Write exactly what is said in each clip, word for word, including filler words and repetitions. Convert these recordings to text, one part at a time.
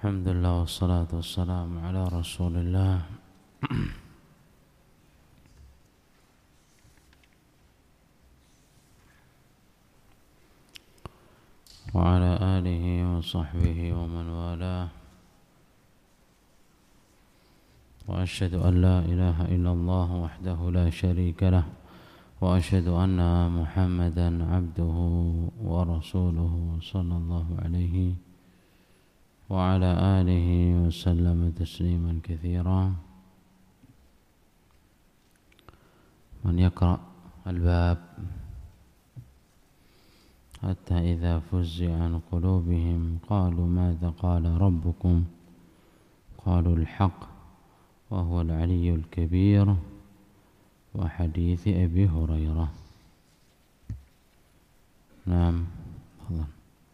Alhamdulillah wassalatu wassalamu ala Rasulillah wa ala alihi wa sahbihi wa man walah. Wa asyhadu an la ilaha illallah wahdahu la syarika lah wa asyhadu anna Muhammadan abduhu wa rasuluhu sallallahu alaihi wa ala alihi wa sallama tasliman katsira. Man yaqra al-bab hatta idza fuzzi'a an qulubihim qalu madza qala rabbukum qalu al-haqq wa huwa al-'aliyyul kabir wa hadits Abi Hurairah. Naam, tafadhal.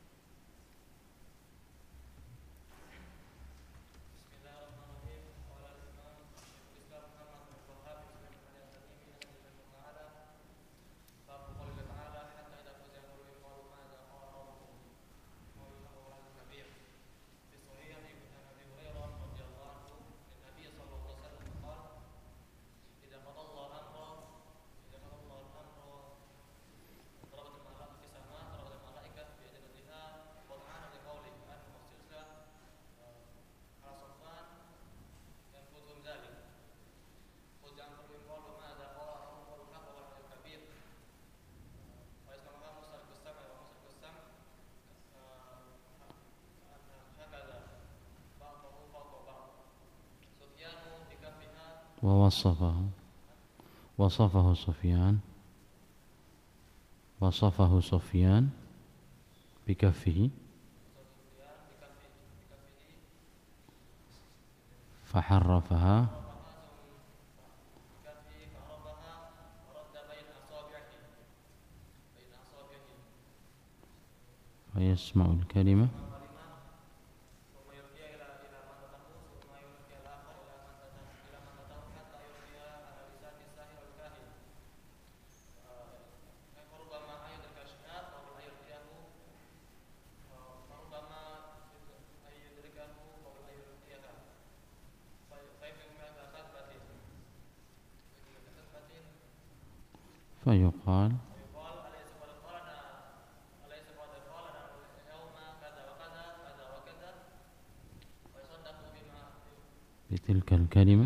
ووصفه وصفه سفيان وصفه سفيان بكفه فحرفها ويسمع الكلمة فيقال بتلك الكلمة.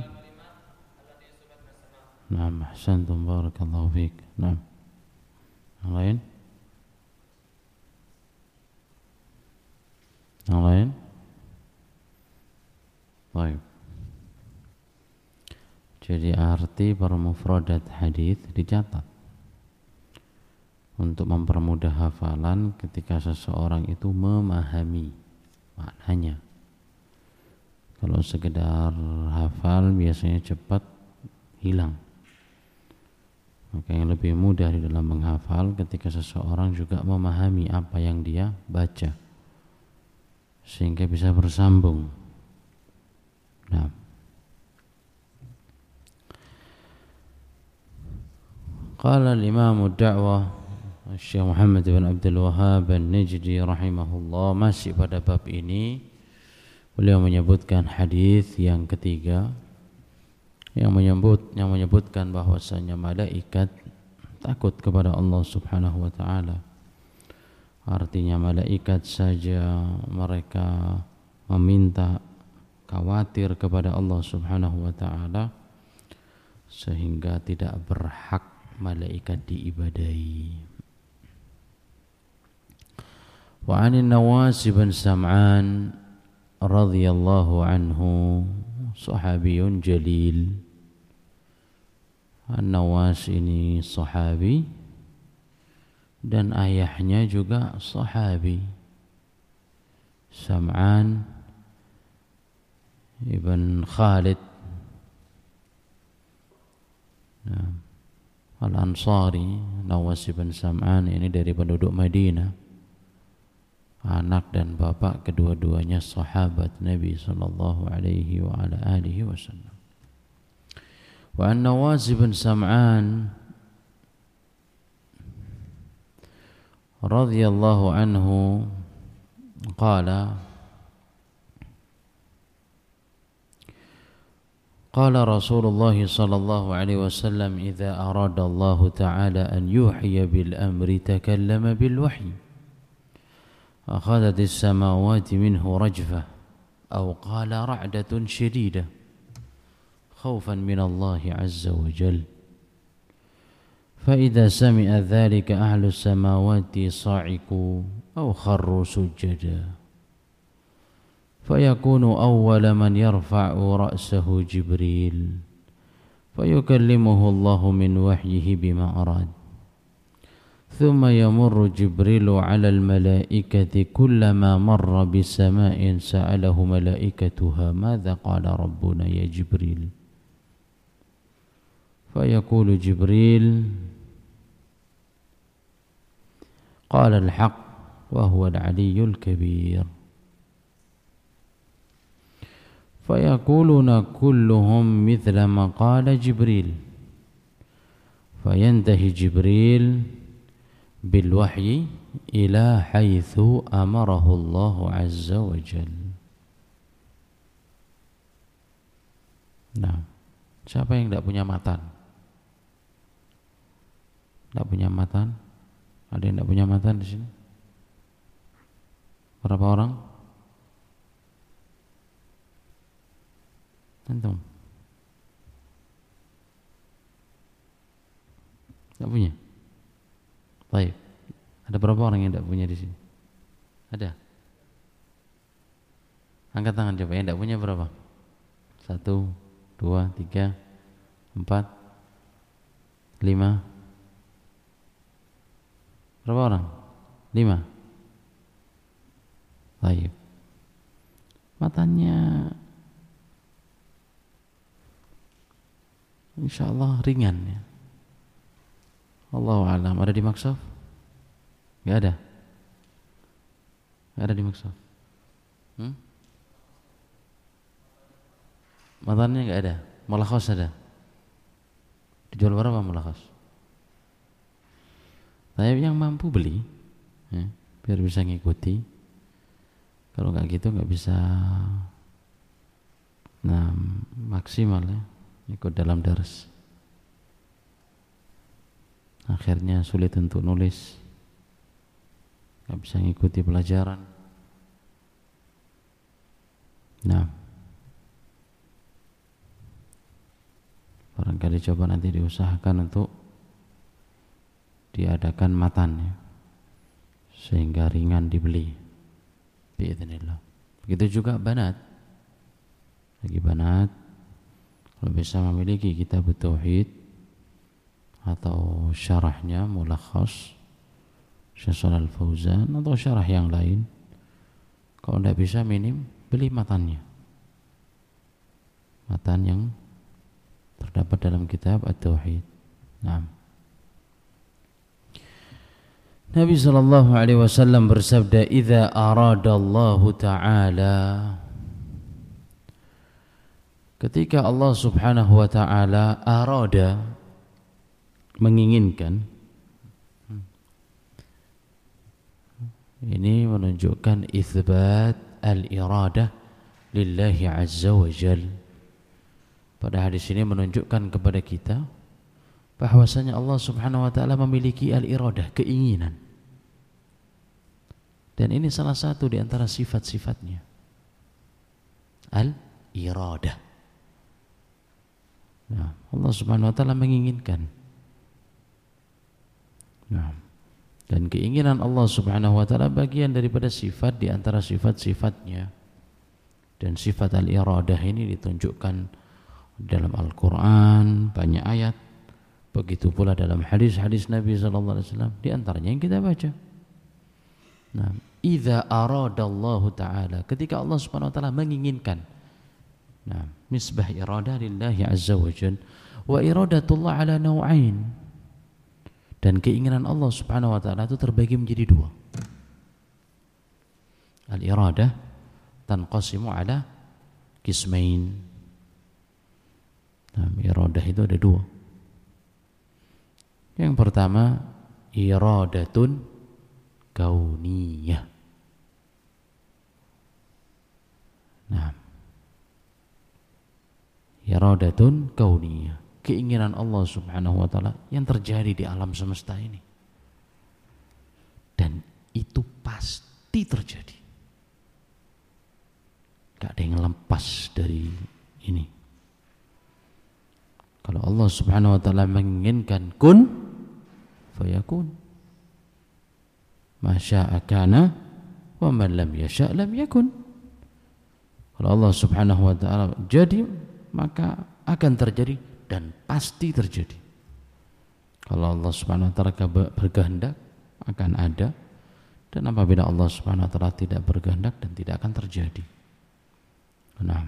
نعم، أحسنتم، بارك الله فيك. نعم، yang lain yang lain baik. Jadi arti per mufradat hadis dicatat untuk mempermudah hafalan ketika seseorang itu memahami maknanya. Kalau sekedar hafal biasanya cepat hilang. Maka yang lebih mudah di dalam menghafal ketika seseorang juga memahami apa yang dia baca sehingga bisa bersambung. Nah, qala al-imam ad-da'wah Syekh Muhammad bin Abdul Wahhab An-Najdi rahimahullah, masih pada bab ini beliau menyebutkan hadis yang ketiga yang menyebut yang menyebutkan bahwasanya malaikat takut kepada Allah Subhanahu wa taala. Artinya malaikat saja mereka meminta, khawatir kepada Allah Subhanahu wa taala sehingga tidak berhak malaikat diibadahi. Wa 'an Nawas bin Sam'an radhiyallahu anhu, sahabiyun jalil. An-Nawas ini sahabi dan ayahnya juga sahabi, Sam'an ibn Khalid nah, Al-Ansari. Nawas ibn Sam'an ini dari penduduk Madinah, anak dan bapak kedua-duanya sahabat Nabi sallallahu alaihi wa ala alihi wasallam. Wa an-Nawas bin Sam'an radhiyallahu anhu qala Qala Rasulullah sallallahu alaihi wasallam idza arada Allah ta'ala an yuhyiya bil amri takallama bil wahyi akhadhat as-samawati minhu rajfah aw qala ra'datun shadidah khawfan min Allah azza wa jalla fa idza sami'a dhalika ahlu as-samawati sa'iqu aw kharru sujada فيكون أول من يرفع رأسه جبريل فيكلمه الله من وحيه بما أراد ثم يمر جبريل على الملائكة كلما مر بسماء سأله ملائكتها ماذا قال ربنا يا جبريل فيقول جبريل قال الحق وهو العلي الكبير فيقولون كلهم مثل ما قال جبريل فينتهي جبريل بالوحي إلى حيث أمره الله عز وجل. Nah, siapa yang tidak punya matan? Tidak punya matan? Ada yang tidak punya matan di sini? Berapa orang? Antum? Tidak punya? Baik. Ada berapa orang yang tidak punya di sini? Ada? Angkat tangan coba. Yang tidak punya berapa? Satu, dua, tiga, empat, lima. Berapa orang? Lima. Baik. Matanya insyaallah ringan ya. Allahu a'lam. Ada di maksaf? Enggak ada. Enggak ada di maksaf. Hmm? Matanya enggak ada. Mulakhas ada. Dijual berapa mulakhas? Saya yang mampu beli ya, biar bisa ngikuti. Kalau enggak gitu enggak bisa nah maksimal ya. Ikut dalam dars, akhirnya sulit untuk nulis, nggak bisa ngikuti pelajaran. Nah, barangkali coba nanti diusahakan untuk diadakan matannya sehingga ringan dibeli. Biidznillah. Begitu juga banat, bagi banat kalau bisa memiliki kitab tauhid atau syarahnya mulakhas Syekh Shalal Fauzan atau syarah yang lain, kalau tidak bisa minim beli matannya, matan yang terdapat dalam kitab at-tauhid. Nah, Nabi sallallahu alaihi wasallam bersabda, "Idza aradallahu ta'ala," ketika Allah subhanahu wa ta'ala arada, menginginkan, ini menunjukkan itsbat al-iradah lillahi azza wa jal. Pada hadis ini menunjukkan kepada kita bahwasanya Allah subhanahu wa ta'ala memiliki al-iradah, keinginan. Dan ini salah satu di antara sifat-sifatnya, al-iradah. Nah, Allah subhanahu wa ta'ala menginginkan. Nah, dan keinginan Allah subhanahu wa ta'ala bagian daripada sifat di antara sifat-sifatnya. Dan sifat al-iradah ini ditunjukkan dalam Al-Quran, banyak ayat. Begitu pula dalam hadis-hadis Nabi sallallahu alaihi wasallam, di antaranya yang kita baca. Nah, idza aradallahu ta'ala, ketika Allah subhanahu wa ta'ala menginginkan. Nah, misbah iradah lillahi azza wa jalla, wa iradatullah ala naw'ain. Dan keinginan Allah subhanahu wa ta'ala itu terbagi menjadi dua. Al-iradah tanqasimu ala qismain. Nah, iradah itu ada dua. Yang pertama, iradatun kauniyah. Nah, iradatun kauniyah, keinginan Allah Subhanahu wa taala yang terjadi di alam semesta ini. Dan itu pasti terjadi. Gak ada yang lepas dari ini. Kalau Allah Subhanahu wa taala menginginkan kun fayakun. Ma syaa kana wa man lam yasha' lam yakun. Kalau Allah Subhanahu wa taala jadi, maka akan terjadi dan pasti terjadi. Kalau Allah Subhanahu wa taala berkehendak, akan ada, dan apabila Allah Subhanahu wa taala tidak berkehendak, dan tidak akan terjadi. Nah,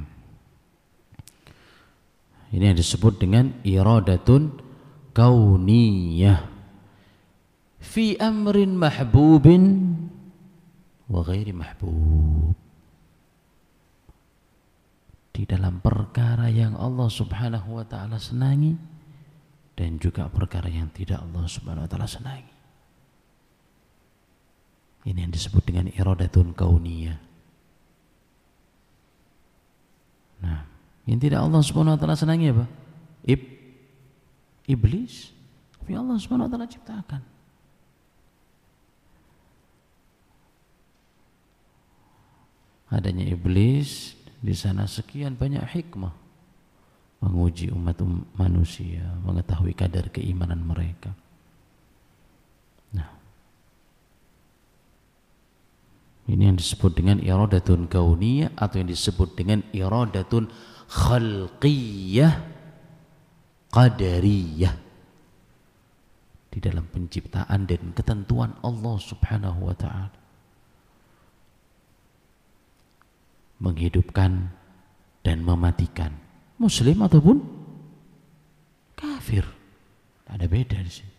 ini yang disebut dengan iradatun kauniyah fi amrin mahbubin wa ghairi mahbub, di dalam perkara yang Allah Subhanahu wa taala senangi dan juga perkara yang tidak Allah Subhanahu wa taala senangi. Ini yang disebut dengan iradatun kauniyah. Nah, yang tidak Allah Subhanahu wa taala senangi apa? Ib iblis. Tapi Allah Subhanahu wa taala ciptakan. Adanya iblis di sana sekian banyak hikmah, menguji umat manusia, mengetahui kadar keimanan mereka. Nah, ini yang disebut dengan iradatun kauniyah, atau yang disebut dengan iradatun khalqiyah qadariyah, di dalam penciptaan dan ketentuan Allah Subhanahu wa taala. Menghidupkan dan mematikan, muslim ataupun kafir, tidak ada beda di sini.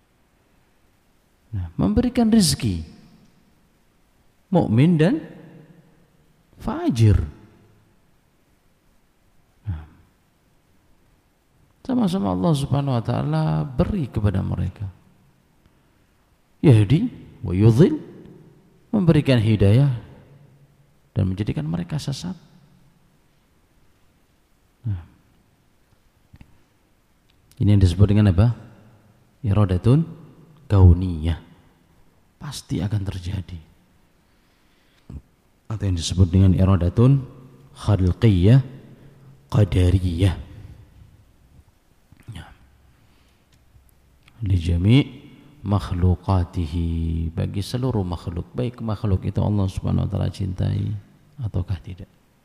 Nah, memberikan rezeki, mukmin dan fajir. Nah, sama-sama Allah Subhanahu wa taala beri kepada mereka. Yahdi wa yudhil, memberikan hidayah dan menjadikan mereka sesat. Nah, ini yang disebut dengan apa? Iradatun kauniyah, pasti akan terjadi. Atau yang disebut dengan iradatun khalqiyah qadariyah. Ya. Li jami' makhlukatihi, bagi seluruh makhluk, baik makhluk itu Allah Subhanahu wa taala cintai ataukah tidak.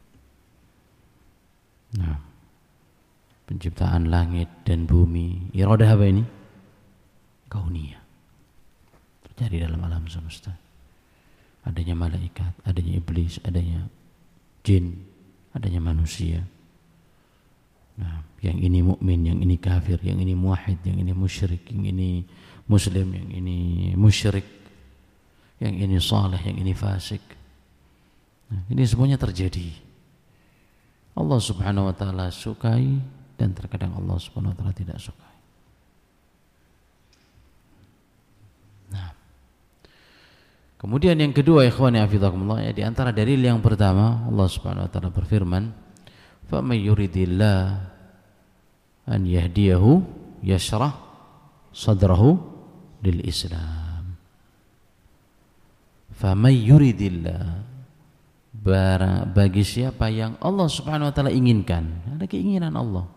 Nah, penciptaan langit dan bumi, iradah apa ini? Kauniyah, terjadi dalam alam semesta. Adanya malaikat, adanya iblis, adanya jin, adanya manusia. Nah, yang ini mukmin, yang ini kafir, yang ini muwahhid, yang ini musyrik, yang ini muslim, yang ini musyrik, yang ini saleh, yang ini fasik. Nah, ini semuanya terjadi. Allah Subhanahu wa taala sukai dan terkadang Allah Subhanahu wa taala tidak sukai. Nah, kemudian yang kedua, ikhwani hafizakumullah, ya, di antara dalil yang pertama, Allah Subhanahu wa taala berfirman, "Faman yuridillah an yahdiyahu yashrah sadrahu lil Islam." Faman yuridillah, bagi siapa yang Allah Subhanahu wa taala inginkan, ada keinginan Allah.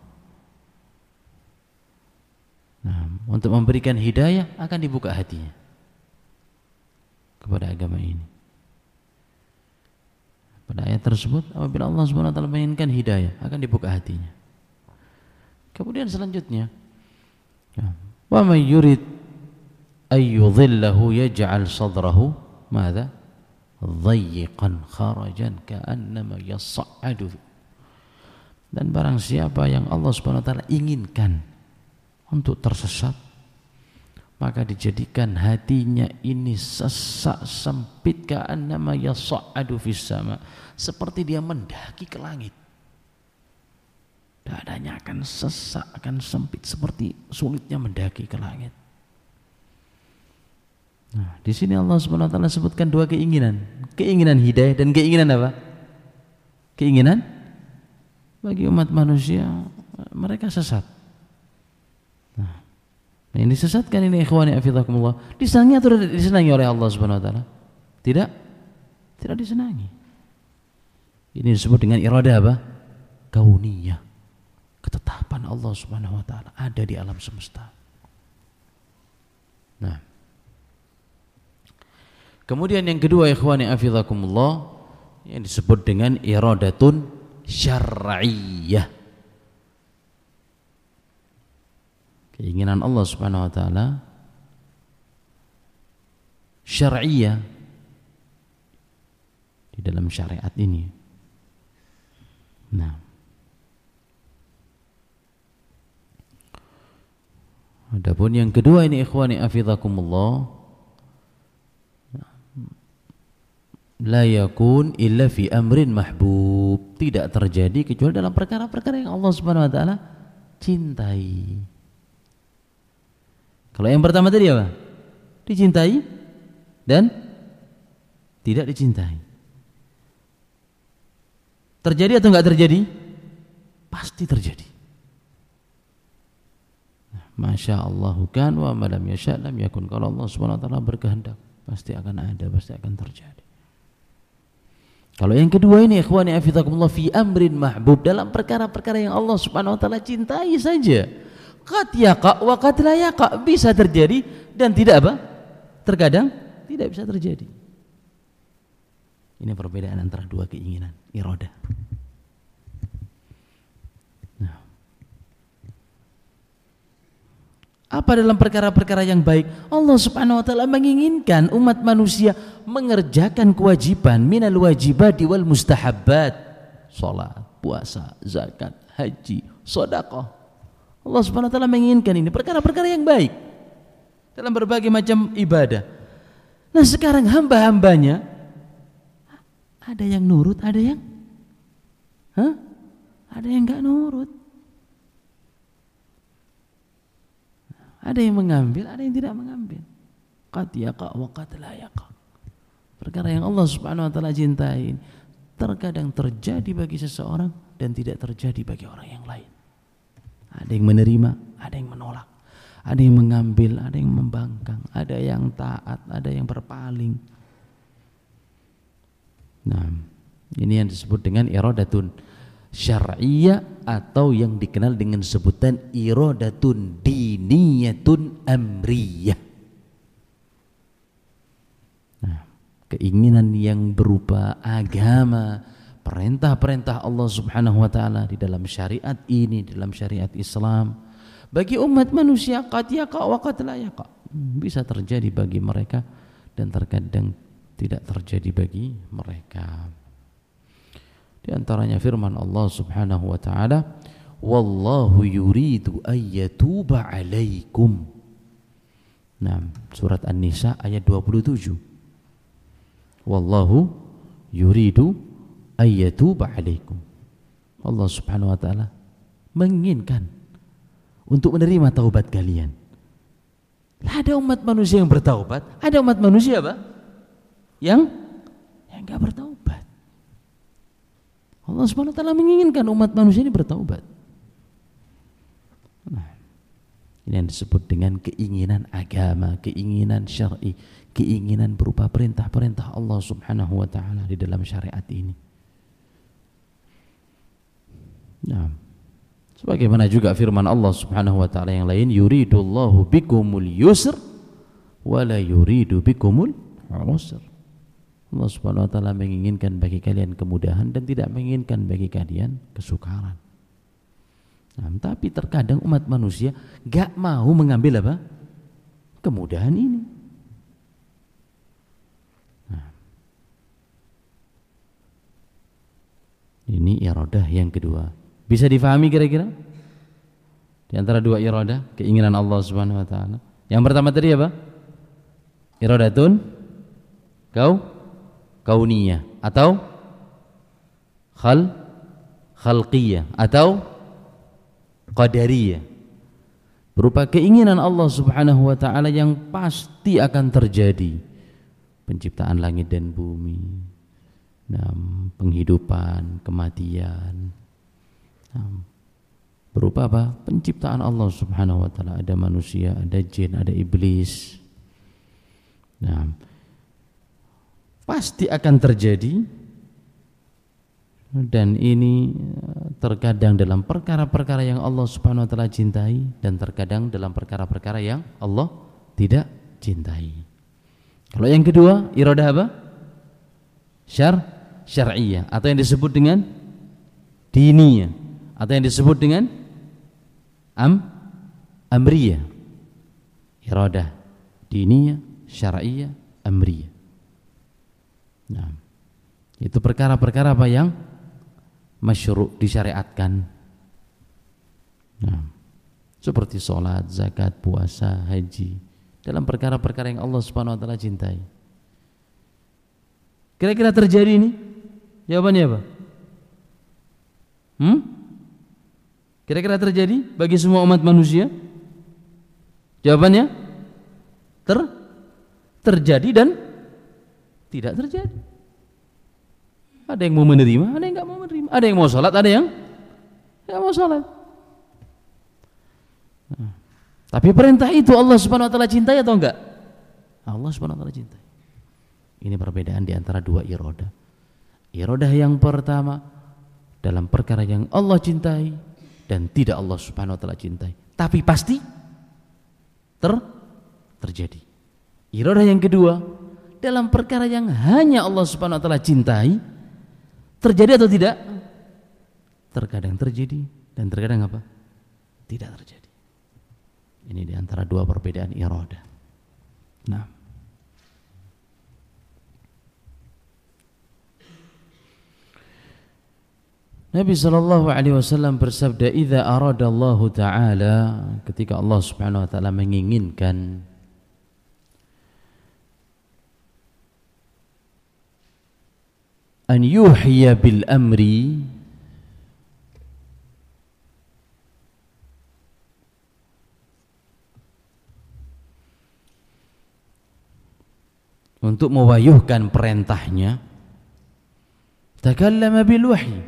Nah, untuk memberikan hidayah, akan dibuka hatinya kepada agama ini. Pada ayat tersebut, apabila Allah Subhanahu wa taala menginginkan hidayah, akan dibuka hatinya. Kemudian selanjutnya, wa may yurid ay yudhillahu yaj'al sadrahu madza dhayyiqan kharajan ka'annama yas'adu. Dan barang siapa yang Allah Subhanahu wa taala inginkan untuk tersesat, maka dijadikan hatinya ini sesak sempit, ka'annama yas'adu fis sama, seperti dia mendaki ke langit. Dadanya akan sesak, akan sempit, seperti sulitnya mendaki ke langit. Nah, di sini Allah Subhanahu wa taala sebutkan dua keinginan, keinginan hidayah dan keinginan apa? Keinginan bagi umat manusia mereka sesat. Nah, ini disesatkan ini ikhwani afidakumullah. Disenangi atau tidak disenangi oleh Allah Subhanahu wa taala? Tidak. Tidak disenangi. Ini disebut dengan irada apa? Kauniyah. Ketetapan Allah Subhanahu wa taala ada di alam semesta. Nah. Kemudian yang kedua ikhwani afidakumullah yang disebut dengan iradatun syar'iyyah. Keinginan Allah Subhanahu wa taala syar'iyyah di dalam syariat ini. Nah, adapun yang kedua ini ikhwani afidakumullah la yakun illa fi amrin mahbub, tidak terjadi kecuali dalam perkara-perkara yang Allah Subhanahu wa taala cintai. Kalau yang pertama tadi apa? Dicintai dan tidak dicintai. Terjadi atau enggak terjadi? Pasti terjadi. Masya Allah kan wa ma lam yasha' lam yakun. Kalau Allah Subhanahu wa taala berkehendak, pasti akan ada, pasti akan terjadi. Kalau yang kedua ini ikhwani afidakumullah fi amrin mahbub, dalam perkara-perkara yang Allah Subhanahu wa taala cintai saja. Qad yaqa wa qad la yaqa, bisa terjadi dan tidak apa? Terkadang tidak bisa terjadi. Ini perbedaan antara dua keinginan, iradah. Nah. Apa dalam perkara-perkara yang baik? Allah Subhanahu wa taala menginginkan umat manusia mengerjakan kewajiban minal wajibati wal mustahabbat. Salat, puasa, zakat, haji, sedekah. Allah Subhanahu wa taala menginginkan ini perkara-perkara yang baik dalam berbagai macam ibadah. Nah, sekarang hamba-hambanya ada yang nurut, ada yang Hah? Ada yang enggak nurut. Ada yang mengambil, ada yang tidak mengambil. Qad yaqa wa qad la yaqa. Perkara yang Allah Subhanahu wa taala cintai terkadang terjadi bagi seseorang dan tidak terjadi bagi orang yang lain. Ada yang menerima, ada yang menolak. Ada yang mengambil, ada yang membangkang, ada yang taat, ada yang berpaling. Nah, ini yang disebut dengan iradatun syar'iyyah atau yang dikenal dengan sebutan iradatun diniyatun amriyah. Nah, keinginan yang berupa agama, perintah-perintah Allah Subhanahu wa taala di dalam syariat ini, dalam syariat Islam bagi umat manusia qad yaqa wa qad la yaqa, bisa terjadi bagi mereka dan terkadang tidak terjadi bagi mereka. Di antaranya firman Allah Subhanahu wa taala, wallahu yuridu ayyatuba alaikum. Nah, surat An-Nisa ayat dua puluh tujuh. Wallahu yuridu ayyatuba alaikum. Allah Subhanahu wa taala menginginkan untuk menerima taubat kalian. Ada umat manusia yang bertaubat, ada umat manusia apa? Yang yang enggak bertaubat. Allah Subhanahu wa taala menginginkan umat manusia ini bertaubat. Nah, ini yang disebut dengan keinginan agama, keinginan syar'i, keinginan berupa perintah-perintah Allah Subhanahu wa taala di dalam syariat ini. Nah, sebagaimana juga firman Allah Subhanahu wa taala yang lain, yuridullahu bikumul yusr wa la yuridu bikumul usr. Allah Subhanahu wa taala menginginkan bagi kalian kemudahan dan tidak menginginkan bagi kalian kesukaran. Nah, tapi terkadang umat manusia gak mau mengambil apa? Kemudahan ini. Nah, ini iradah yang kedua. Bisa difahami kira-kira? Di antara dua iradah, keinginan Allah Subhanahu wa taala. Yang pertama tadi apa? Iradatun kau kauniyah atau khal khalqiyah atau qadariyah, berupa keinginan Allah Subhanahu wa taala yang pasti akan terjadi, penciptaan langit dan bumi, nah, penghidupan, kematian, Nah, berupa apa? Penciptaan Allah Subhanahu wa taala. Ada manusia, ada jin, ada iblis. Nah, pasti akan terjadi, dan ini terkadang dalam perkara-perkara yang Allah Subhanahu wa taala cintai dan terkadang dalam perkara-perkara yang Allah tidak cintai. Kalau yang kedua, iradah apa? Syar syar'iyah atau yang disebut dengan diniyah atau yang disebut dengan am amriyah. Iradah diniyah, syar'iyah, amriyah. Nah, itu perkara-perkara apa yang masyru' disyariatkan. Nah, seperti sholat, zakat, puasa, haji, dalam perkara-perkara yang Allah Subhanahu wa taala cintai. Kira-kira terjadi ini? Jawabannya apa? Hmm? Kira-kira terjadi bagi semua umat manusia? Jawabannya ter terjadi dan tidak terjadi. Ada yang mau menerima, ada yang enggak mau menerima. Ada yang mau sholat, ada yang enggak mau sholat. Nah, tapi perintah itu Allah Subhanahu wa taala cintai atau enggak? Allah Subhanahu wa taala cintai. Ini perbedaan di antara dua iradah. Iradah yang pertama dalam perkara yang Allah cintai dan tidak Allah Subhanahu wa taala cintai, tapi pasti ter terjadi. Iradah yang kedua dalam perkara yang hanya Allah Subhanahu wa taala cintai, terjadi atau tidak? Terkadang terjadi dan terkadang apa? Tidak terjadi. Ini di antara dua perbedaan iradah. Nah, Nabi sallallahu alaihi wasallam bersabda, "Idza aradallahu ta'ala," ketika Allah Subhanahu wa taala menginginkan an yuhya bil amri, untuk mewayuhkan perintahnya, takallama bil wahyi,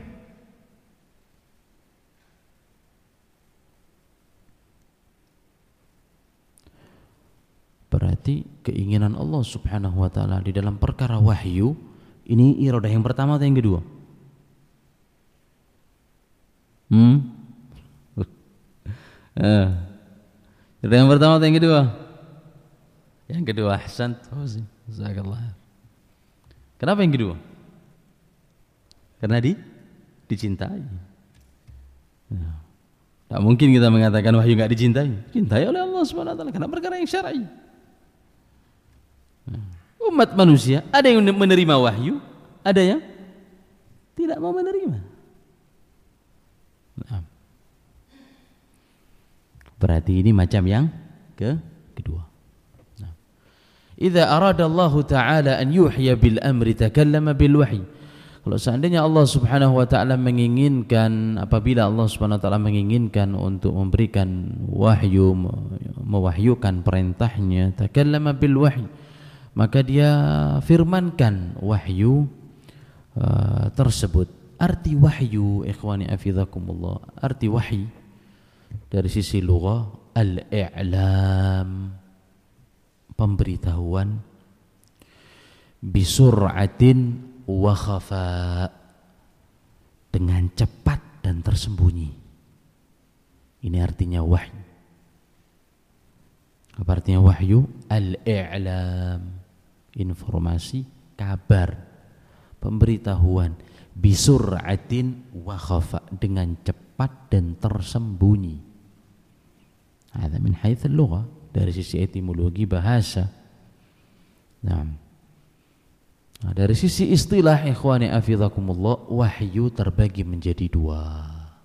berarti keinginan Allah Subhanahu wa taala di dalam perkara wahyu ini iradah yang pertama atau yang kedua? Hmm? Eh. Iradah yang pertama atau yang kedua? Yang kedua. Ahsan. Jazakallah. Kenapa yang kedua? Karena di dicintai. Nah, tak mungkin kita mengatakan wahyu enggak dicintai. Dicintai oleh Allah Subhanahu wa taala karena perkara yang syar'i. Umat manusia ada yang menerima wahyu, ada yang tidak mau menerima. Nah, berarti ini macam yang ke kedua. Nah, idza arada Allah taala an yuhya bil amri takallama bil wahyi. Kalau seandainya Allah Subhanahu wa taala menginginkan, apabila Allah Subhanahu wa taala menginginkan untuk memberikan wahyu, mewahyukan perintahnya, takallama bil wahyi, maka dia firmankan wahyu uh, tersebut. Arti wahyu, ikhwani afizakumullah, arti wahyu dari sisi lughah al-i'lam, pemberitahuan, bisur'atin wa khafa, dengan cepat dan tersembunyi. Ini artinya wahyu. Apa artinya wahyu? Al-i'lam, informasi, kabar, pemberitahuan, bisur'atin wa khafa, dengan cepat dan tersembunyi. Hadza min haits al-lughah, dari sisi etimologi bahasa. Nah, nah, dari sisi istilah, ikhwani afizakumullah, wahyu terbagi menjadi dua.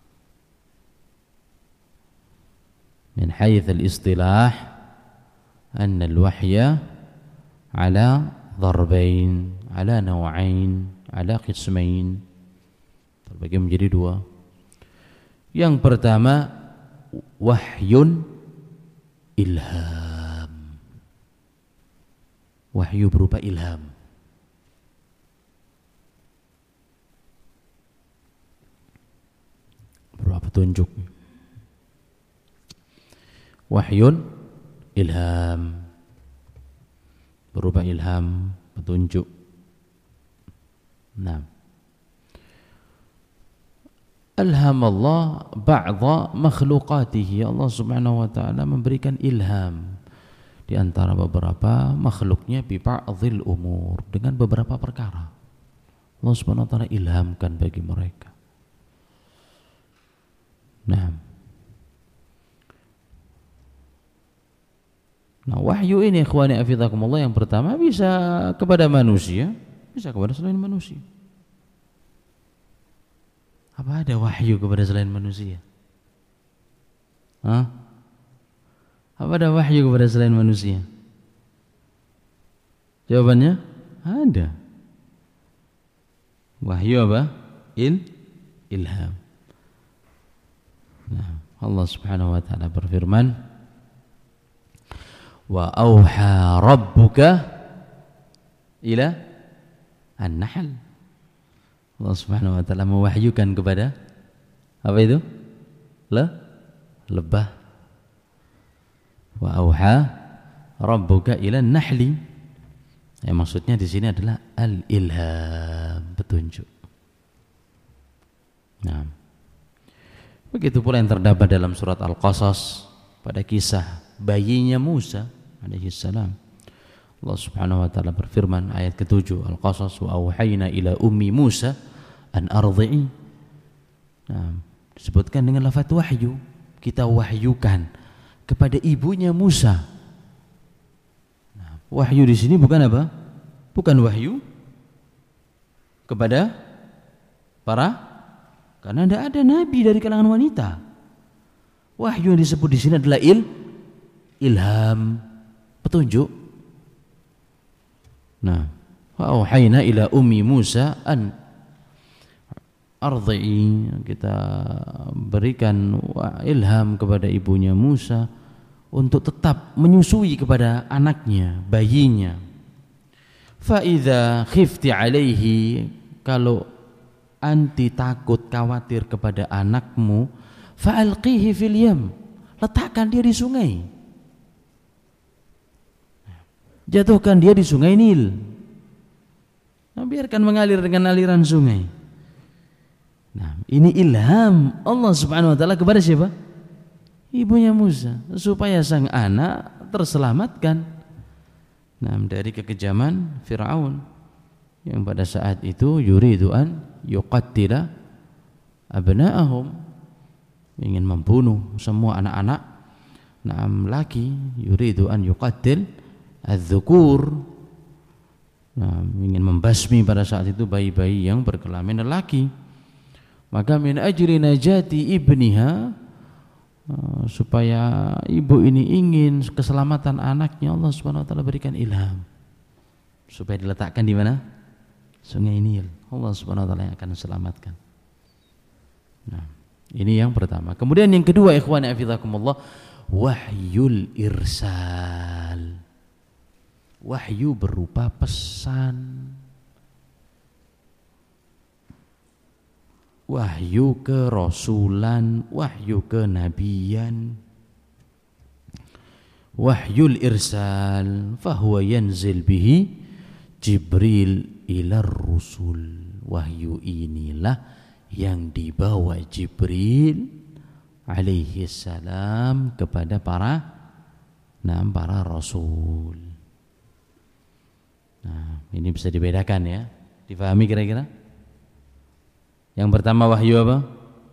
Min haits al-istilah, anna al-wahya ala dharbain, ala naw'ain, ala qismain, terbagi menjadi dua. Yang pertama, wahyun ilham, wahyu berupa ilham. Berupa petunjuk. Wahyun ilham, berupa ilham, petunjuk. Nah, alhamallah ba'dha makhluqatihi, Allah subhanahu wa ta'ala memberikan ilham di antara beberapa makhluknya bi ba'dhil umur, dengan beberapa perkara Allah subhanahu wa ta'ala ilhamkan bagi mereka. Nah, Nah, wahyu ini ikhwani afidakumullah yang pertama bisa kepada manusia, bisa kepada selain manusia. Apa ada wahyu kepada selain manusia? Hah? Apa ada wahyu kepada selain manusia? Jawabannya ada. Wahyu apa? Il ilham. Nah, Allah Subhanahu wa taala berfirman, wa auha rabbuka ila an-nahl. Allah Subhanahu wa taala mewahyukan kepada apa itu? Le lebah. Wa auha rabbuka ila an-nahli. Yang maksudnya di sini adalah al-ilham, petunjuk. Nah, begitu pula yang terdapat dalam surat Al-Qasas pada kisah bayinya Musa alaihi salam. Allah Subhanahu wa taala berfirman ayat ketujuh Al-Qasas, wa auhayna ila ummi Musa an ardhi'i. Nah, disebutkan dengan lafaz wahyu, kita wahyukan kepada ibunya Musa. Nah, wahyu di sini bukan apa? Bukan wahyu kepada para, karena tidak ada nabi dari kalangan wanita. Wahyu yang disebut di sini adalah il ilham, petunjuk. Nah, wa auhayna ila ummi Musa an ardhi'i, kita berikan ilham kepada ibunya Musa untuk tetap menyusui kepada anaknya, bayinya. Fa idza khifti alaihi, kalau anti takut khawatir kepada anakmu, fa alqihi fil yam, letakkan dia di sungai. Jatuhkan dia di sungai Nil. Nah, biarkan mengalir dengan aliran sungai. Nah, ini ilham Allah Subhanahu wa taala kepada siapa? Ibunya Musa, supaya sang anak terselamatkan nah, dari kekejaman Firaun yang pada saat itu yuridu an yuqattila abna'ahum, ingin membunuh semua anak-anak na'am laki, yuridu an yuqattil az-zukur, nah, ingin membasmi pada saat itu bayi-bayi yang berkelamin lelaki. Maka min ajri najati ibniha, supaya ibu ini ingin keselamatan anaknya, Allah Subhanahu wa taala berikan ilham supaya diletakkan di mana? Sungai Nil. Allah Subhanahu wa taala yang akan selamatkan. Nah, ini yang pertama. Kemudian yang kedua, ikhwani hafizakumullah, wahyul irsal. Wahyu berupa pesan, wahyu kerasulan, wahyu kenabian. Wahyul irsal fahuwa yanzil bihi Jibril ila rusul. Wahyu inilah yang dibawa Jibril alaihi salam kepada para nah, para rasul. Nah, ini bisa dibedakan ya, difahami kira-kira? Yang pertama wahyu apa?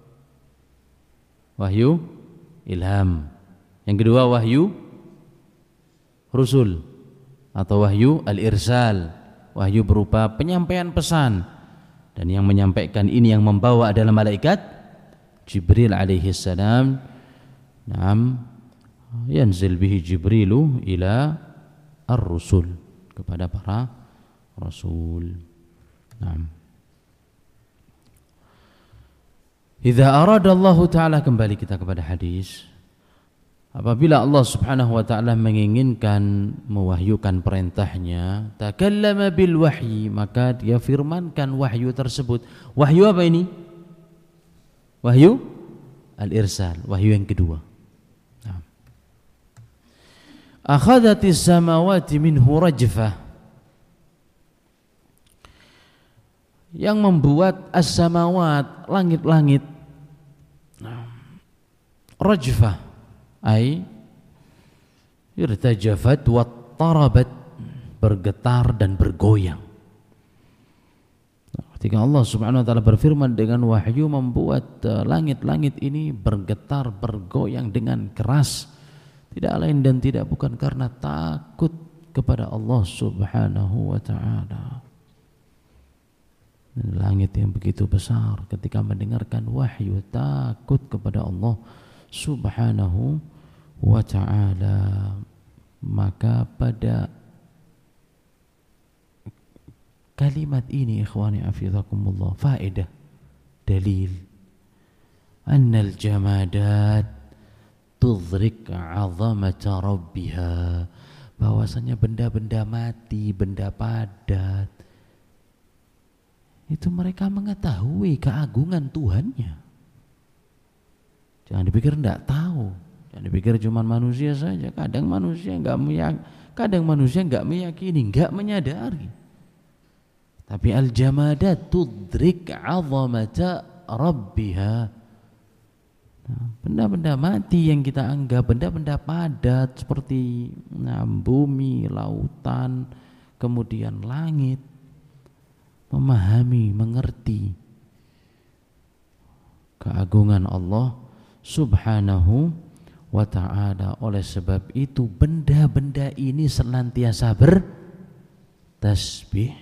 Wahyu ilham. Yang kedua wahyu rusul atau wahyu al-irsal. Wahyu berupa penyampaian pesan, dan yang menyampaikan ini, yang membawa adalah malaikat Jibril alaihi salam. Naam, yanzil bihi Jibrilu ila ar-rusul, kepada para rasul. Naam. Idza arada Allah taala, kembali kita kepada hadis, apabila Allah Subhanahu wa taala menginginkan mewahyukan perintahnya, takallama bil wahyi, maka dia firmankan wahyu tersebut. Wahyu apa ini? Wahyu al-irsal, wahyu yang kedua. Nah. Akhadhatis samawati minhu rajfah, yang membuat as-samawat, langit-langit, rajfah ay irtajafat wa tarabat, bergetar dan bergoyang. Ketika Allah Subhanahu wa taala berfirman dengan wahyu, membuat langit-langit ini bergetar, bergoyang dengan keras, tidak lain dan tidak bukan karena takut kepada Allah Subhanahu wa taala. Langit yang begitu besar ketika mendengarkan wahyu takut kepada Allah Subhanahu wa ta'ala, maka pada kalimat ini ikhwani afizakumullah faedah, dalil annal jamadat tudrik 'azamata rabbiha, bahwasanya benda-benda mati, benda padat itu mereka mengetahui keagungan Tuhannya. Jangan dipikir tidak tahu, jangan dipikir cuma manusia saja. Kadang manusia enggak meyakini, kadang manusia enggak meyakini, enggak menyadari. Tapi al-jamadat tudrik 'azamata rabbiha. Nah, benda-benda mati yang kita anggap benda-benda padat seperti nah, bumi, lautan, kemudian langit, memahami, mengerti keagungan Allah Subhanahu wa ta'ala. Oleh sebab itu benda-benda ini senantiasa bertasbih.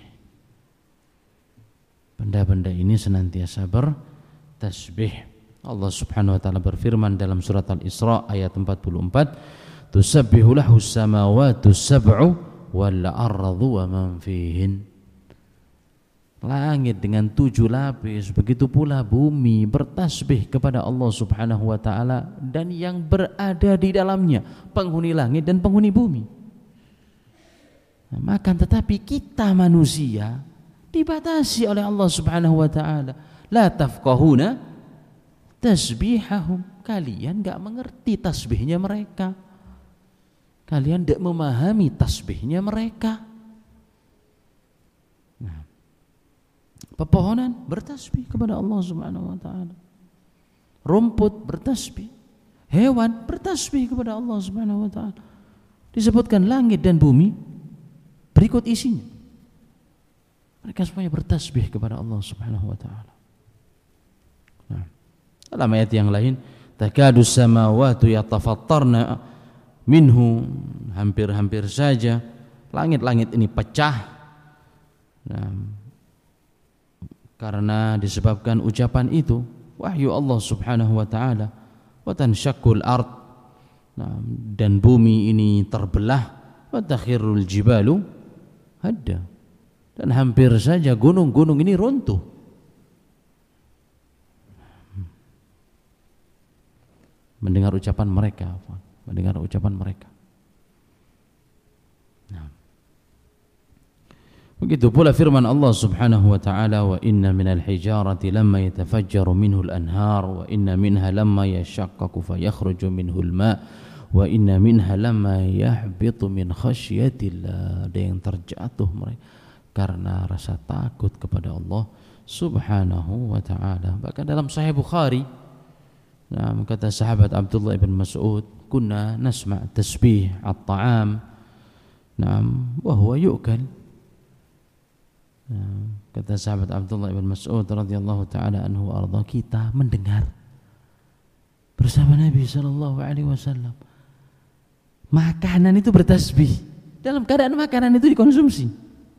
Benda-benda ini senantiasa bertasbih. Allah Subhanahu wa ta'ala berfirman dalam surat Al-Isra ayat empat puluh empat, tusabbihu lahu as-samawati as-sab'u wal ardu wa man fihin. Langit dengan tujuh lapis, begitu pula bumi bertasbih kepada Allah Subhanahu wa ta'ala dan yang berada di dalamnya, penghuni langit dan penghuni bumi. Nah, maka tetapi kita manusia dibatasi oleh Allah Subhanahu wa ta'ala. La tafqahuna tasbihahum, kalian enggak mengerti tasbihnya mereka, kalian tidak memahami tasbihnya mereka. Nah, pepohonan bertasbih kepada Allah Subhanahu wa ta'ala, rumput bertasbih, hewan bertasbih kepada Allah Subhanahu wa ta'ala. Disebutkan langit dan bumi, berikut isinya, mereka semuanya bertasbih kepada Allah Subhanahu wa ta'ala. Nah, dalam ayat yang lain, takadu samawati yatafattarna minhu, hampir-hampir saja langit-langit ini pecah. Nah, karena disebabkan ucapan itu, wahyu Allah Subhanahu wa ta'ala, wa tanshaqqul ard, nah, dan bumi ini terbelah, wa takhirrul jibalu hadda, dan hampir saja gunung-gunung ini runtuh. Mendengar ucapan mereka, mendengar ucapan mereka. Nah, begitu pula firman Allah Subhanahu wa ta'ala, wa inna minal hijarati lamma yatafajjaru minhu al-anhar wa inna minha lamma yashaqqaqu fayakhruju minhu al-ma' wa inna minha lamma yahbitu min khasyatillah. Ada yang terjatuh mereka karena rasa takut kepada Allah Subhanahu wa ta'ala. Bahkan dalam Sahih Bukhari, nah, kata sahabat Abdullah ibn Mas'ud, kunna nasma' tasbih at-ta'am, na'am, wa huwa yu'kal. Nah, kata sahabat Abdullah ibn Mas'ud radhiyallahu ta'ala anhu arda, kita mendengar bersama Nabi sallallahu alaihi wasallam makanan itu bertasbih dalam keadaan makanan itu dikonsumsi.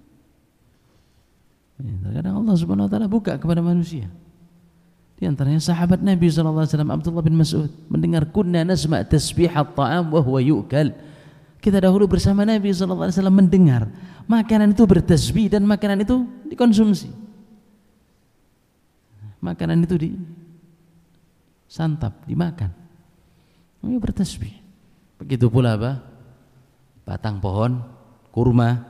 Terkadang Allah Subhanahu wa ta'ala buka kepada manusia. Di antaranya sahabat Nabi sallallahu alaihi wasallam Abdullah bin Mas'ud mendengar kunna nasma' tasbih at-ta'am wa huwa yu'kal. Kita dahulu bersama Nabi sallallahu alaihi wasallam mendengar makanan itu bertasbih dan makanan itu dikonsumsi. Makanan itu disantap, dimakan. Ini bertasbih. Begitu pula apa? Batang pohon kurma.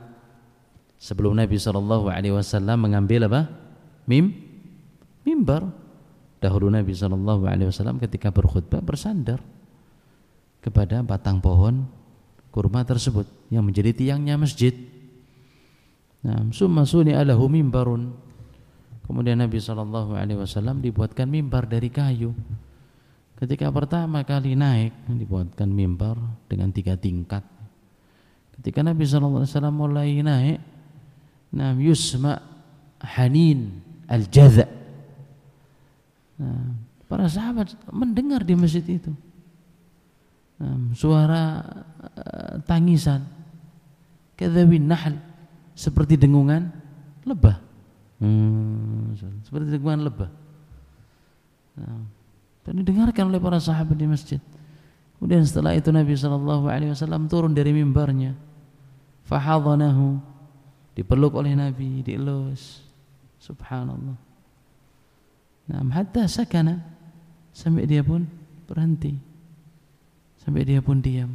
Sebelum Nabi sallallahu alaihi wasallam mengambil apa? Mim, mimbar. Dahulu Nabi shallallahu alaihi wasallam ketika berkhutbah bersandar kepada batang pohon kurma tersebut yang menjadi tiangnya masjid. Nah, summa suni'a lahu mimbarun. Kemudian Nabi shallallahu alaihi wasallam dibuatkan mimbar dari kayu. Ketika pertama kali naik dibuatkan mimbar dengan tiga tingkat. Ketika Nabi shallallahu alaihi wasallam mulai naik, nah yusma hanin al-jadha. Nah, para sahabat mendengar di masjid itu nah, suara uh, tangisan kadzawin nahl, seperti dengungan lebah, hmm, seperti dengungan lebah. Nah, dan didengarkan oleh para sahabat di masjid. Kemudian setelah itu Nabi shallallahu alaihi wasallam turun dari mimbarnya, fahadhanahu, dipeluk oleh Nabi, dielus, subhanallah. Nah, hatta sakana, sampai dia pun berhenti, sampai dia pun diam.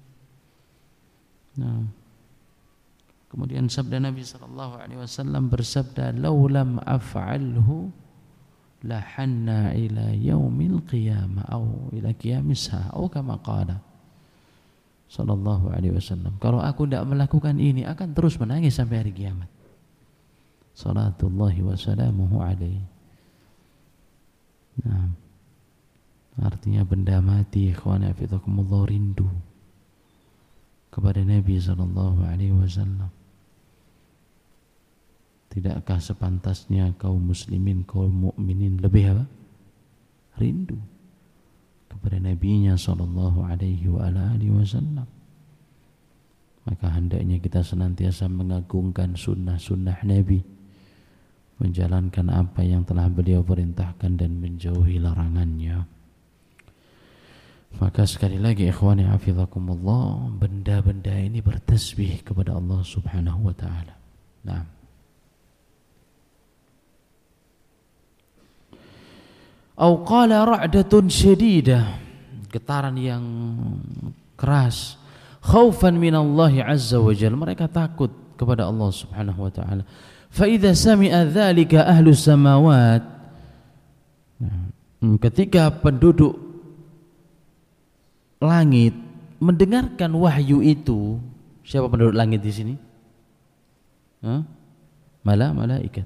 Nah, kemudian sabda Nabi sallallahu alaihi wasallam bersabda, "Lau lam af'alhu la hanna ila yaumil qiyamah atau ila qiyamis saa'ah," atau kama qala sallallahu alaihi wasallam. Kalau aku tidak melakukan ini akan terus menangis sampai hari kiamat. Salatullahi wa salamuhu alaihi. Nah, artinya benda mati, ikhwan fillah, rindu kepada Nabi sallallahu alaihi wasallam. Tidakkah sepantasnya kaum muslimin, kaum mukminin lebih apa? Rindu kepada nabinya sallallahu alaihi wa alihi wasallam. Maka hendaknya kita senantiasa mengagungkan sunnah-sunnah Nabi, menjalankan apa yang telah beliau perintahkan dan menjauhi larangannya. Maka sekali lagi ikhwani hafizakumullah, benda-benda ini bertasbih kepada Allah subhanahu wa ta'ala. Nah, au qala ra'datun syadidah, getaran yang keras, khaufan minallahi azza wa jalla, mereka takut kepada Allah subhanahu wa ta'ala. فَإِذَا سَمِعَ ذَلِكَ أَهْلُ السَّمَاوَاتِ, ketika penduduk langit mendengarkan wahyu itu, siapa penduduk langit di sini? Hah? Mala malaikat.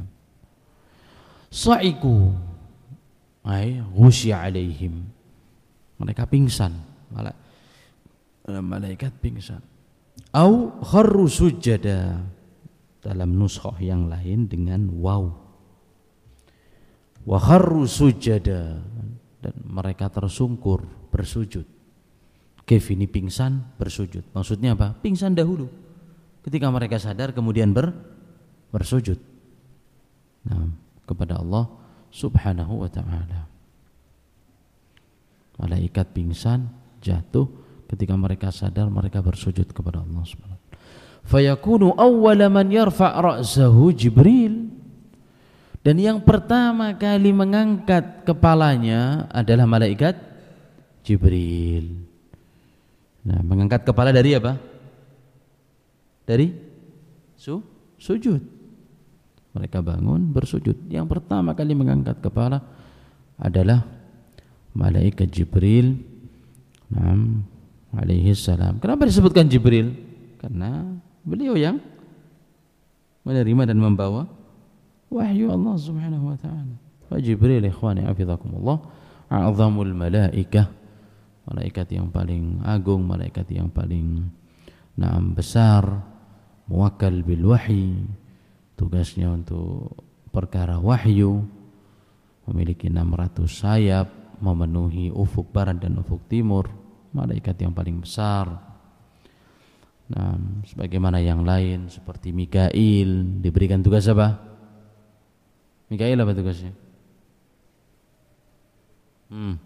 Sa'iku, ay ghusya alaihim, mereka pingsan, malaikat pingsan. Au kharru sujada, dalam nuskhah yang lain dengan waw, wa kharru sujada, dan mereka tersungkur bersujud. Kef ini pingsan bersujud, maksudnya apa? Pingsan dahulu, ketika mereka sadar kemudian ber, bersujud nah, kepada Allah subhanahu wa ta'ala. Malaikat pingsan, jatuh, ketika mereka sadar mereka bersujud kepada Allah subhanahu wa ta'ala. Fayakunu awwala man yarfa' ra'sahu Jibril, dan yang pertama kali mengangkat kepalanya adalah malaikat Jibril. Nah, mengangkat kepala dari apa? Dari su sujud. Mereka bangun bersujud. Yang pertama kali mengangkat kepala adalah malaikat Jibril, Naam, alaihi salam. Kenapa disebutkan Jibril? Karena beliau yang menerima dan membawa wahyu Allah subhanahu wa ta'ala. Wa Jibril ikhwani hafizakumullah a'zamul malaikah, malaikat yang paling agung, malaikat yang paling naam besar, muwakkal bil wahyi, tugasnya untuk perkara wahyu, memiliki enam ratus sayap, memenuhi ufuk barat dan ufuk timur, malaikat yang paling besar. Nah, sebagaimana yang lain seperti Mikail diberikan tugas apa? Mikail apa tugasnya? Hmm.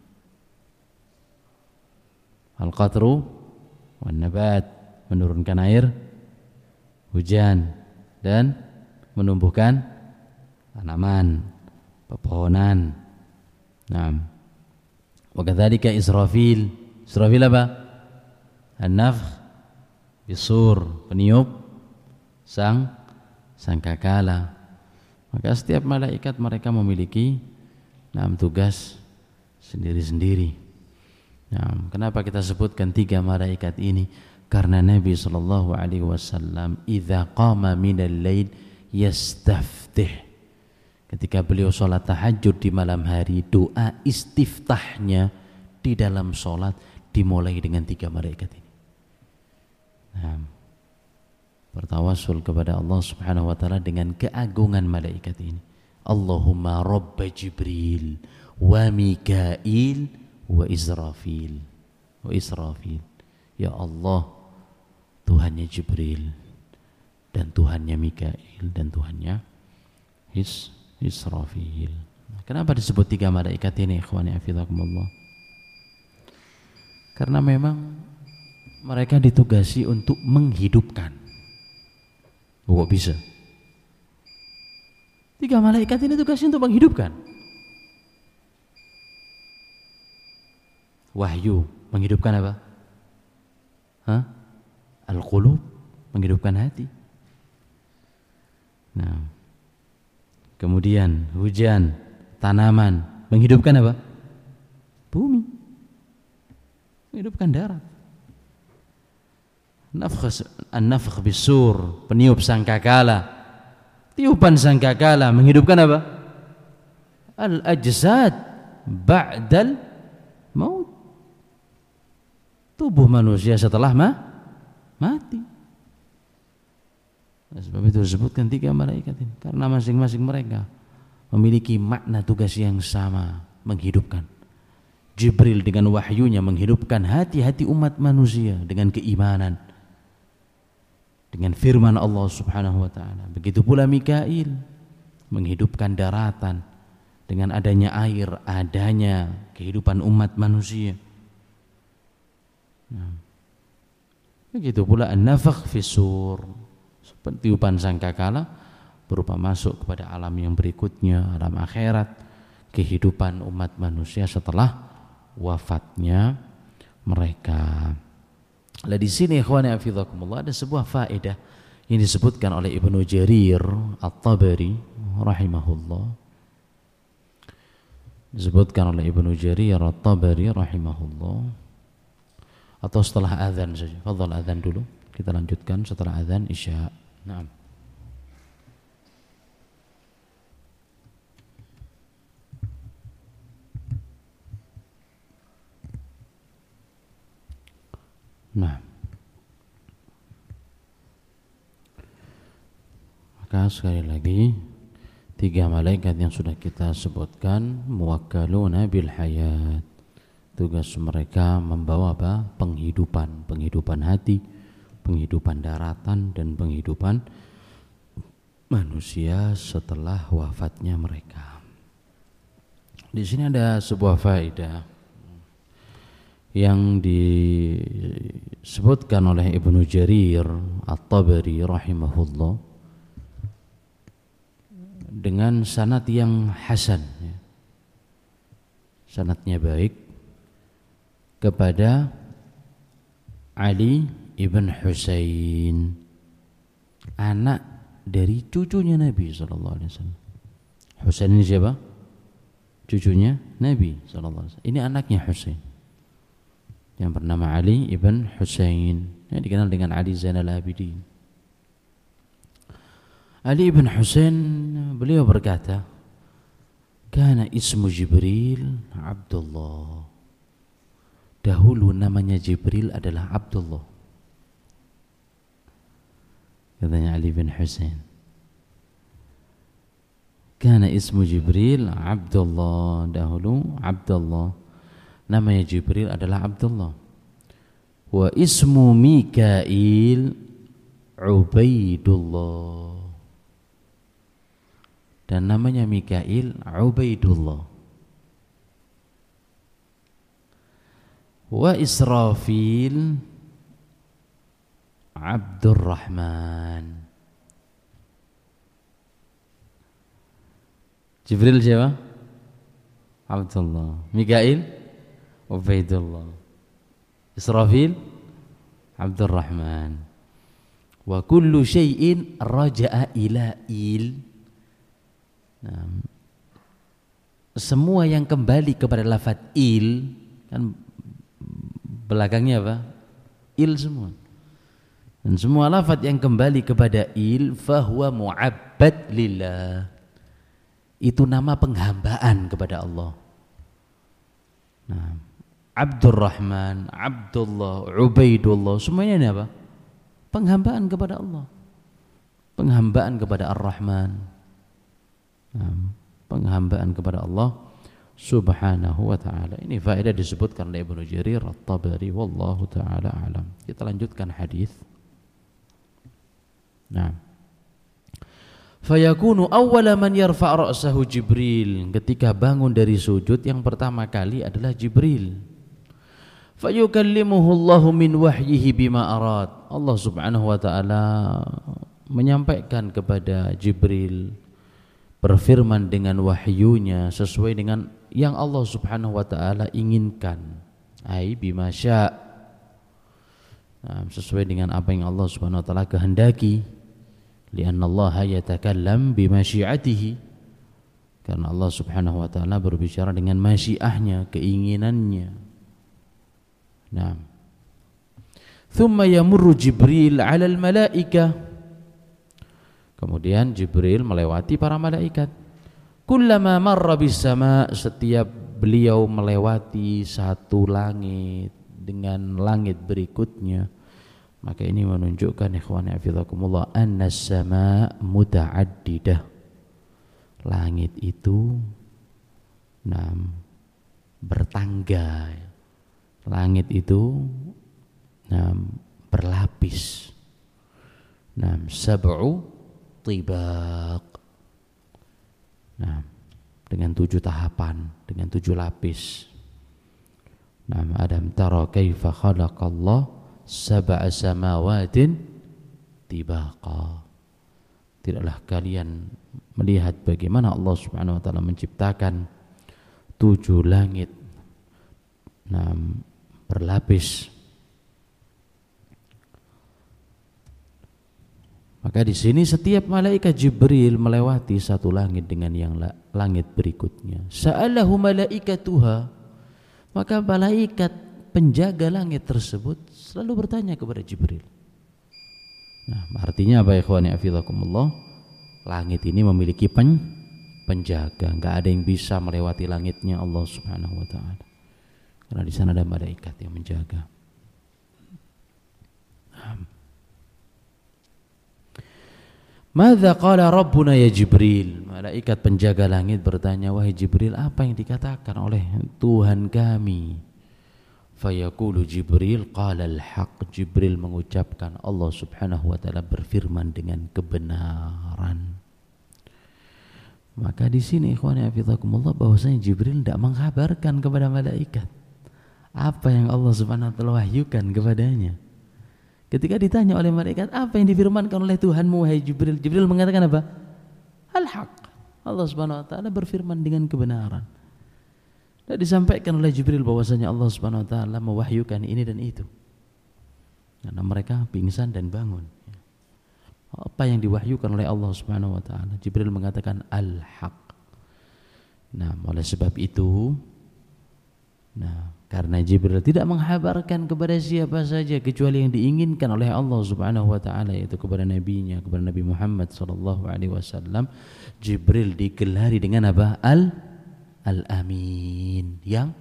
Al-qatru wan nabat, menurunkan air hujan dan menumbuhkan tanaman, pepohonan. Naam. Wa kadzalika Israfil. Israfil apa? An-nafkh bisur, peniup sang sangkakala. Maka setiap malaikat mereka memiliki Nah, tugas sendiri-sendiri. Nah, kenapa kita sebutkan tiga malaikat ini? Karena Nabi sallallahu alaihi wasallam idza qama minal lail yastaftih. Ketika beliau sholat tahajud di malam hari, doa istiftahnya di dalam sholat dimulai dengan tiga malaikat ini. Nah, bertawassul kepada Allah Subhanahu wa taala dengan keagungan malaikat ini. Allahumma rabba Jibril wa Mikail wa Israfil. Wa Israfil. Ya Allah, Tuhannya Jibril dan Tuhannya Mikail dan Tuhannya Is Israfil. Kenapa disebut tiga malaikat ini, ikhwani hafizakumullah? Karena memang mereka ditugasi untuk menghidupkan. Kok bisa? Tiga malaikat ini tugasnya untuk menghidupkan. Wahyu menghidupkan apa? Hah? Al-qulub, menghidupkan hati. Nah, kemudian hujan, tanaman, menghidupkan apa? Bumi, menghidupkan darat. Nafkhas, an-nafkh bisur, peniup sangkakala, tiupan sangkakala, menghidupkan apa? Al-ajsad ba'dal maut, tubuh manusia setelah ma mati. Nah, sebab itu disebutkan tiga malaikat ini, karena masing-masing mereka memiliki makna tugas yang sama, menghidupkan. Jibril dengan wahyunya menghidupkan hati-hati umat manusia dengan keimanan, dengan firman Allah Subhanahu wa taala. Begitu pula Mikail menghidupkan daratan dengan adanya air, adanya kehidupan umat manusia. Nah, begitu pula an-nafakh fis-sur, tiupan sangkakala berupa masuk kepada alam yang berikutnya, alam akhirat, kehidupan umat manusia setelah wafatnya mereka. Nah, di sini ikhwani hafizakumullah ada sebuah faedah yang disebutkan oleh Ibnu Jarir At-Tabari rahimahullah. Disebutkan oleh Ibnu Jarir At-Tabari rahimahullah. Atau setelah azan saja. Fadhal azan dulu. Kita lanjutkan setelah azan Isya. Naam. Nah, maka sekali lagi tiga malaikat yang sudah kita sebutkan muwakkaluna bil hayat, tugas mereka membawa apa? Penghidupan, penghidupan hati, penghidupan daratan dan penghidupan manusia setelah wafatnya mereka. Di sini ada sebuah faedah yang disebutkan oleh Ibnu Jarir At-Tabari rahimahullah dengan sanad yang hasan, sanadnya baik, kepada Ali ibn Husain, anak dari cucunya Nabi sallallahu alaihi wasallam. Husain ini siapa? Cucunya Nabi sallallahu alaihi wasallam. Ini anaknya Husain yang bernama Ali ibn Husain, yang dikenal dengan Ali Zainal Abidin. Ali ibn Husain beliau berkata, "Kana ismu Jibril Abdullah." Dahulu namanya Jibril adalah Abdullah. Katanya Ali bin Husain. Kana ismu Jibril Abdullah, dahulu Abdullah. Namanya Jibril adalah Abdullah. Wa ismu Mikail Ubaidullah. Dan namanya Mikail Ubaidullah. Wa Israfil Abdurrahman. Jibril siapa? Abdullah. Mikail Ubaidullah. Israfil Abdurrahman. Wa kullu syai'in raja'a ila il. Nah, semua yang kembali kepada lafaz il, kan belakangnya apa? Il semua. Dan semua lafaz yang kembali kepada il fahuwa mu'abbad lillah. Itu nama penghambaan kepada Allah. Nah, Abdurrahman, Abdullah, Ubaidullah, semuanya ini apa? Penghambaan kepada Allah. Penghambaan kepada Ar-Rahman. Nah, penghambaan kepada Allah Subhanahu wa ta'ala. Ini faedah disebutkan oleh Ibnu Jarir At-Tabari, wallahu ta'ala alam. Kita lanjutkan hadis. Nah, fayakunu awwala man yarfa' ra'sahu Jibril. Ketika bangun dari sujud yang pertama kali adalah Jibril. Fayukallimuhu Allahu min wahyihi bima arad. Allah Subhanahu wa ta'ala menyampaikan kepada Jibril, berfirman dengan wahyunya sesuai dengan yang Allah Subhanahu wa ta'ala inginkan. Ai bima sya'. Nah, sesuai dengan apa yang Allah Subhanahu wa ta'ala kehendaki. Lianna Allah yatakallam bimasyiatihi. Karena Allah Subhanahu wa ta'ala berbicara dengan masyiahnya, keinginannya. Nah, thumma yamurru Jibril 'ala al-malaikah. Kemudian Jibril melewati para malaikat. Kullama marra bis sama, setiap beliau melewati satu langit dengan langit berikutnya, maka ini menunjukkan ikhwani hafizakumullah anna as-sama muta'addidah. Langit itu nah, bertangga. Langit itu nah, berlapis. Nah, sab'u tibaq. Nah, dengan tujuh tahapan, dengan tujuh lapis. Nah, adam tara kaifa khalaqallah sab'a samawatin tibaqa. Tidaklah kalian melihat bagaimana Allah Subhanahu wa ta'ala menciptakan tujuh langit nah, berlapis. Maka di sini setiap malaikat Jibril melewati satu langit dengan yang langit berikutnya. Sa'alahu malaikatuha, maka malaikat penjaga langit tersebut selalu bertanya kepada Jibril. Nah, artinya apa ikhwani hafizakumullah? Langit ini memiliki pen, penjaga, enggak ada yang bisa melewati langitnya Allah Subhanahu wa ta'ala. Karena di sana ada malaikat yang menjaga. Madza qala rabbuna ya Jibril? Malaikat penjaga langit bertanya, wahai Jibril, apa yang dikatakan oleh Tuhan kami? Fayaqulu Jibril qala al-haq. Jibril mengucapkan, Allah Subhanahu wa ta'ala berfirman dengan kebenaran. Maka di sini ikhwani hafizakumullah bahwasanya Jibril tidak mengkabarkan kepada malaikat apa yang Allah Subhanahu wa ta'ala wahyukan kepadanya. Ketika ditanya oleh malaikat, apa yang difirmankan oleh Tuhanmu wahai Jibril? Jibril mengatakan apa? Al-haq. Allah Subhanahu wa ta'ala berfirman dengan kebenaran. Dan disampaikan oleh Jibril bahwasanya Allah Subhanahu wa ta'ala mewahyukan ini dan itu. Karena mereka pingsan dan bangun. Apa yang diwahyukan oleh Allah Subhanahu wa ta'ala? Jibril mengatakan al-haq. Nah, oleh sebab itu, nah, karena Jibril tidak menghabarkan kepada siapa saja kecuali yang diinginkan oleh Allah Subhanahu wa ta'ala, yaitu kepada nabinya, kepada Nabi Muhammad sallallahu alaihi wasallam, Jibril digelari dengan apa? Al Al-Amin, yang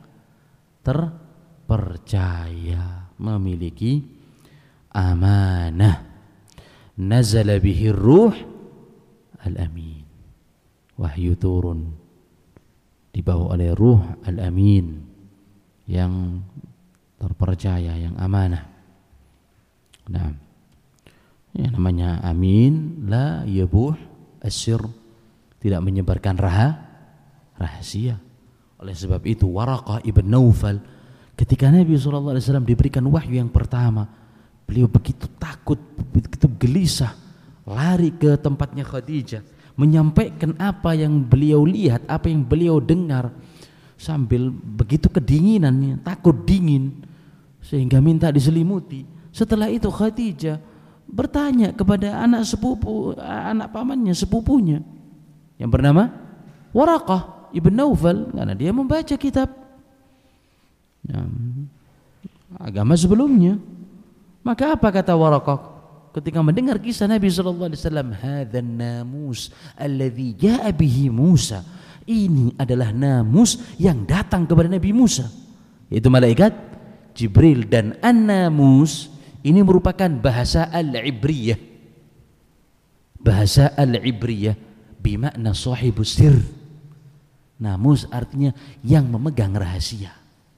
terpercaya, memiliki amanah. Nazala bihi ruh Al-Amin. Wahyu turun dibawa oleh ruh Al-Amin yang terpercaya, yang amanah. Nah, yang namanya amin la yabuh asyir, tidak menyebarkan raha, rahasia. Oleh sebab itu Waraqah ibn Naufal ketika Nabi shallallahu alaihi wasallam diberikan wahyu yang pertama, beliau begitu takut, begitu gelisah, lari ke tempatnya Khadijah, menyampaikan apa yang beliau lihat, apa yang beliau dengar, sambil begitu kedinginannya, takut dingin sehingga minta diselimuti. Setelah itu Khadijah bertanya kepada anak sepupu, anak pamannya, sepupunya yang bernama Waraqah. ibn Naufal karena dia membaca kitab ya, agama sebelumnya. Maka apa kata Waraqah ketika mendengar kisah Nabi sallallahu alaihi wasallam, hadzan namus alladzi jaa bihi Musa, ini adalah namus yang datang kepada Nabi Musa, yaitu malaikat Jibril. Dan an-namus ini merupakan bahasa al-ibriyah, bahasa al-ibriyah bimakna sahibus sir. Namus artinya yang memegang rahasia,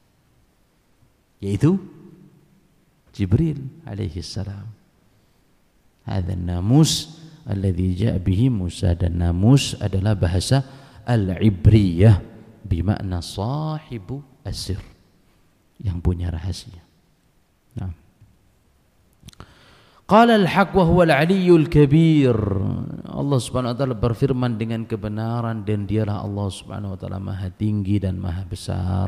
yaitu Jibril alaihi salam. Hadzal namus alladzi jaa bihi Musa, dan namus adalah bahasa al-ibriyah bimakna sahibu asir, yang punya rahasia. Nah. Qala al-haq wa huwa al-aliyyul kabir. Allah Subhanahu wa taala berfirman dengan kebenaran dan dialah Allah Subhanahu wa taala maha tinggi dan maha besar.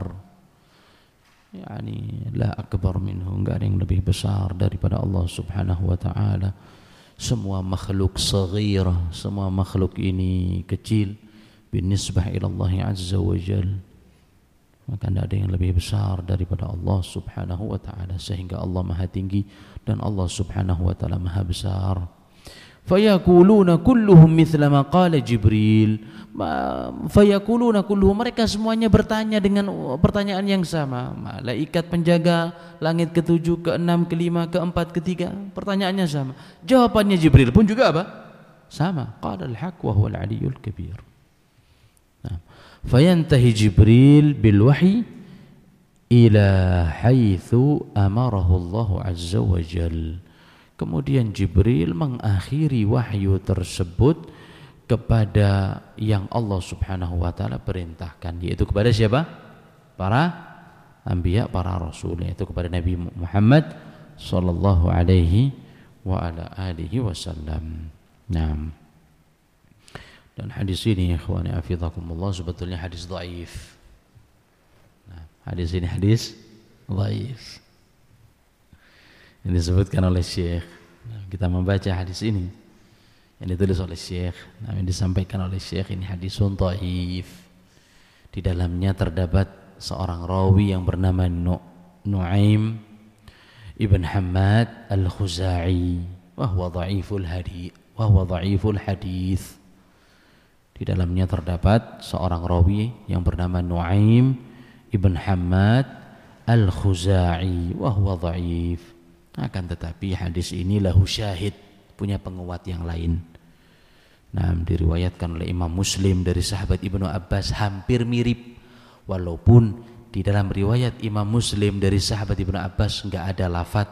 Yani la akbar minhu, enggak ada yang lebih besar daripada Allah Subhanahu wa taala. Semua makhluk saghira, semua makhluk ini kecil binisbah ila Allah azza wa jal. Maka tidak ada yang lebih besar daripada Allah Subhanahu wa taala, sehingga Allah maha tinggi dan Allah Subhanahu wa taala maha besar. Fayaquluna kulluhum mithla ma qala Jibril. Fayaquluna kulluhum, mereka semuanya bertanya dengan pertanyaan yang sama. Malaikat penjaga langit ketujuh, keenam, kelima, keempat, ketiga, pertanyaannya sama. Jawabannya Jibril pun juga apa? Sama. Qala al-haq wa huwa al-aliyyul kabir. Nah, fayantahi Jibril bil wahyi ila haitsu amarahu Allah azza wa jalla. Kemudian Jibril mengakhiri wahyu tersebut kepada yang Allah Subhanahu wa taala perintahkan, yaitu kepada siapa? Para anbiya, para rasul, yaitu kepada Nabi Muhammad sallallahu alaihi wa ala alihi wasallam. Naam. Dan hadis ini ikhwani hafizakumullah sebetulnya hadis dhaif. Nah, hadis ini hadis dhaif. Ini disebutkan oleh Syekh. Nah, kita membaca hadis ini yang ditulis oleh Syekh, nah, yang disampaikan oleh Syekh, ini hadisun dhaif. Di dalamnya terdapat seorang rawi yang bernama Nu Nuaim ibn Hammad al-Khuzai, wa huwa dhaiful hadits, wa huwa dhaiful hadits. Di dalamnya terdapat seorang rawi yang bernama Nuaim ibn Hammad al-Khuzai, wa huwa dhaif. Akan tetapi hadis ini lahu syahid, punya penguat yang lain. Nah, diriwayatkan oleh Imam Muslim dari sahabat Ibnu Abbas, hampir mirip, walaupun di dalam riwayat Imam Muslim dari sahabat Ibnu Abbas enggak ada lafaz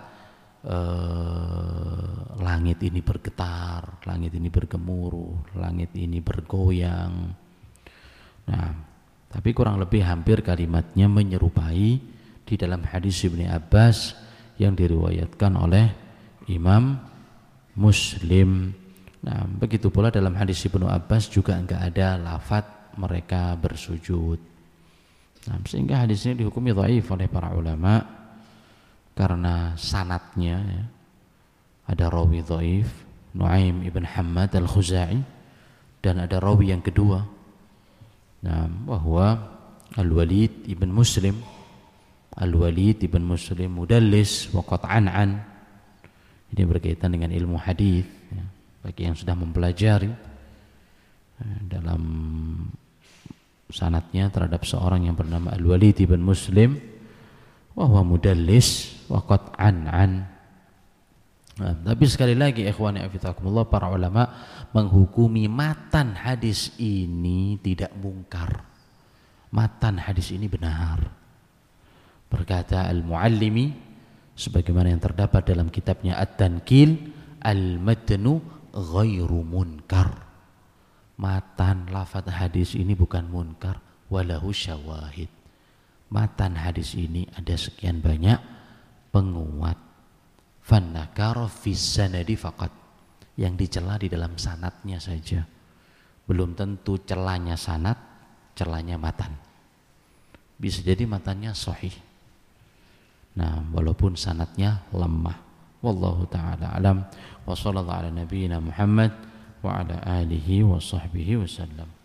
eh, langit ini bergetar, langit ini bergemuruh, langit ini bergoyang. Nah, tapi kurang lebih hampir kalimatnya menyerupai di dalam hadis Ibnu Abbas yang diriwayatkan oleh Imam Muslim. Nah, begitu pula dalam hadis Ibnu Abbas juga enggak ada lafaz mereka bersujud. Nah, sehingga hadis ini dihukumi dhaif oleh para ulama karena sanadnya ya, ada rawi dhaif Nuaim ibn Hammad al-Khuzai, dan ada rawi yang kedua, nah, bahwa Al-Walid ibn Muslim. Al-Walid ibn Muslim mudallis wa qat'an. Ini berkaitan dengan ilmu hadis ya, bagi yang sudah mempelajari. Dalam sanadnya terhadap seorang yang bernama Al-Walid ibn Muslim, wa huwa mudallis wa qat'an. Nah, tapi sekali lagi ikhwani afizakumullah, para ulama menghukumi matan hadis ini tidak mungkar. Matan hadis ini benar. Berkata Al-Muallimi sebagaimana yang terdapat dalam kitabnya At-Tankil, al-matnu ghairu munkar. Matan lafaz hadis ini bukan munkar, walahu syawahid. Matan hadis ini ada sekian banyak penguat. Fannakara fis sanadi faqat, yang dicela di dalam sanadnya saja. Belum tentu celanya sanad, celanya matan. Bisa jadi matannya sahih. Nah, walaupun sanadnya lemah. Wallahu ta'ala alam. Wa sallallahu ala nabiyyina Muhammad wa ala alihi wa sahbihi wasallam.